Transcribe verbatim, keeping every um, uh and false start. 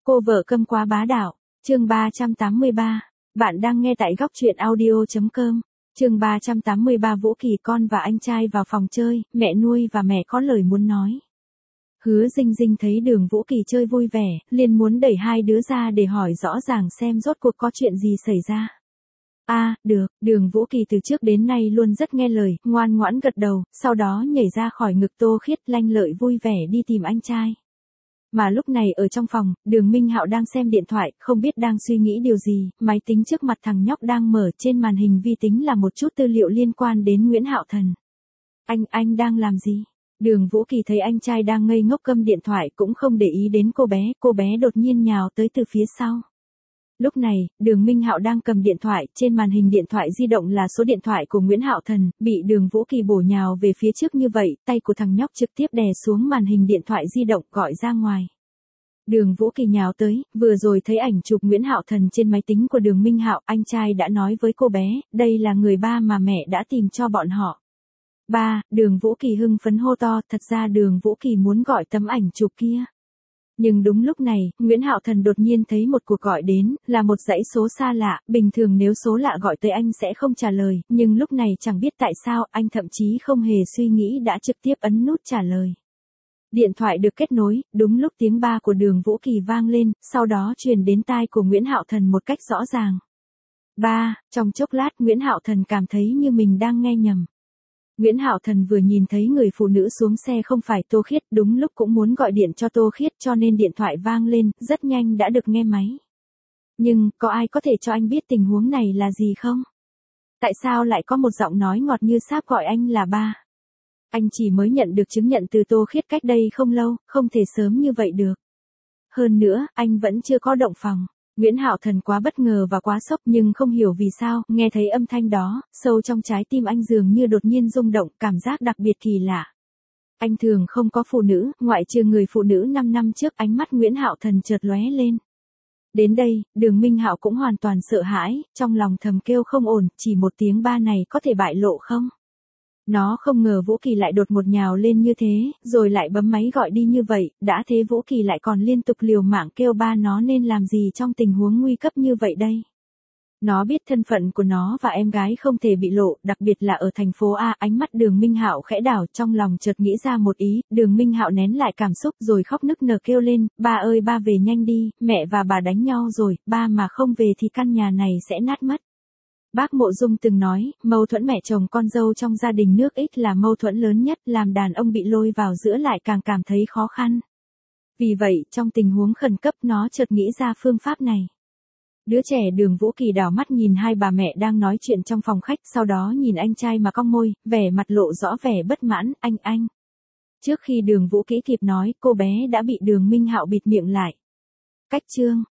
Cô vợ câm quá bá đạo, chương ba trăm tám mươi ba. Bạn đang nghe tại góc truyện audio chấm com. Chương ba trăm tám mươi ba. Vũ Kỳ con và anh trai vào phòng chơi, mẹ nuôi và mẹ có lời muốn nói. Hứa Dinh Dinh thấy Đường Vũ Kỳ chơi vui vẻ, liền muốn đẩy hai đứa ra để hỏi rõ ràng xem rốt cuộc có chuyện gì xảy ra. A, à, được, Đường Vũ Kỳ từ trước đến nay luôn rất nghe lời, ngoan ngoãn gật đầu, sau đó nhảy ra khỏi ngực Tô Khiết lanh lợi vui vẻ đi tìm anh trai. Mà lúc này ở trong phòng, Đường Minh Hạo đang xem điện thoại, không biết đang suy nghĩ điều gì, máy tính trước mặt thằng nhóc đang mở, trên màn hình vi tính là một chút tư liệu liên quan đến Nguyễn Hạo Thần. Anh, anh đang làm gì? Đường Vũ Kỳ thấy anh trai đang ngây ngốc câm điện thoại cũng không để ý đến cô bé, cô bé đột nhiên nhào tới từ phía sau. Lúc này, Đường Minh Hạo đang cầm điện thoại, trên màn hình điện thoại di động là số điện thoại của Nguyễn Hạo Thần, bị Đường Vũ Kỳ bổ nhào về phía trước như vậy, tay của thằng nhóc trực tiếp đè xuống màn hình điện thoại di động gọi ra ngoài. Đường Vũ Kỳ nhào tới, vừa rồi thấy ảnh chụp Nguyễn Hạo Thần trên máy tính của Đường Minh Hạo, anh trai đã nói với cô bé, đây là người ba mà mẹ đã tìm cho bọn họ. Ba, Đường Vũ Kỳ hưng phấn hô to, thật ra Đường Vũ Kỳ muốn gọi tấm ảnh chụp kia. Nhưng đúng lúc này, Nguyễn Hạo Thần đột nhiên thấy một cuộc gọi đến, là một dãy số xa lạ, bình thường nếu số lạ gọi tới anh sẽ không trả lời, nhưng lúc này chẳng biết tại sao, anh thậm chí không hề suy nghĩ đã trực tiếp ấn nút trả lời. Điện thoại được kết nối, đúng lúc tiếng ba của Đường Vũ Kỳ vang lên, sau đó truyền đến tai của Nguyễn Hạo Thần một cách rõ ràng. Ba, trong chốc lát Nguyễn Hạo Thần cảm thấy như mình đang nghe nhầm. Nguyễn Hạo Thần vừa nhìn thấy người phụ nữ xuống xe không phải Tô Khiết, đúng lúc cũng muốn gọi điện cho Tô Khiết cho nên điện thoại vang lên, rất nhanh đã được nghe máy. Nhưng, có ai có thể cho anh biết tình huống này là gì không? Tại sao lại có một giọng nói ngọt như sáp gọi anh là ba? Anh chỉ mới nhận được chứng nhận từ Tô Khiết cách đây không lâu, không thể sớm như vậy được. Hơn nữa, anh vẫn chưa có động phòng. Nguyễn Hạo Thần quá bất ngờ và quá sốc nhưng không hiểu vì sao, nghe thấy âm thanh đó, sâu trong trái tim anh dường như đột nhiên rung động, cảm giác đặc biệt kỳ lạ. Anh thường không có phụ nữ, ngoại trừ người phụ nữ năm năm trước, ánh mắt Nguyễn Hạo Thần chợt lóe lên. Đến đây, Đường Minh Hạo cũng hoàn toàn sợ hãi, trong lòng thầm kêu không ổn, chỉ một tiếng ba này có thể bại lộ không? Nó không ngờ Vũ Kỳ lại đột một nhào lên như thế, rồi lại bấm máy gọi đi như vậy, đã thế Vũ Kỳ lại còn liên tục liều mạng kêu ba nó nên làm gì trong tình huống nguy cấp như vậy đây. Nó biết thân phận của nó và em gái không thể bị lộ, đặc biệt là ở thành phố A. Ánh mắt Đường Minh Hạo khẽ đảo, trong lòng chợt nghĩ ra một ý, Đường Minh Hạo nén lại cảm xúc rồi khóc nức nở kêu lên, ba ơi ba về nhanh đi, mẹ và bà đánh nhau rồi, ba mà không về thì căn nhà này sẽ nát mất. Bác Mộ Dung từng nói, mâu thuẫn mẹ chồng con dâu trong gia đình nước Ích là mâu thuẫn lớn nhất, làm đàn ông bị lôi vào giữa lại càng cảm thấy khó khăn. Vì vậy, trong tình huống khẩn cấp nó chợt nghĩ ra phương pháp này. Đứa trẻ Đường Vũ Kỳ đảo mắt nhìn hai bà mẹ đang nói chuyện trong phòng khách, sau đó nhìn anh trai mà cong môi, vẻ mặt lộ rõ vẻ bất mãn, anh anh. Trước khi Đường Vũ Kỳ kịp nói, cô bé đã bị Đường Minh Hạo bịt miệng lại. Cách chương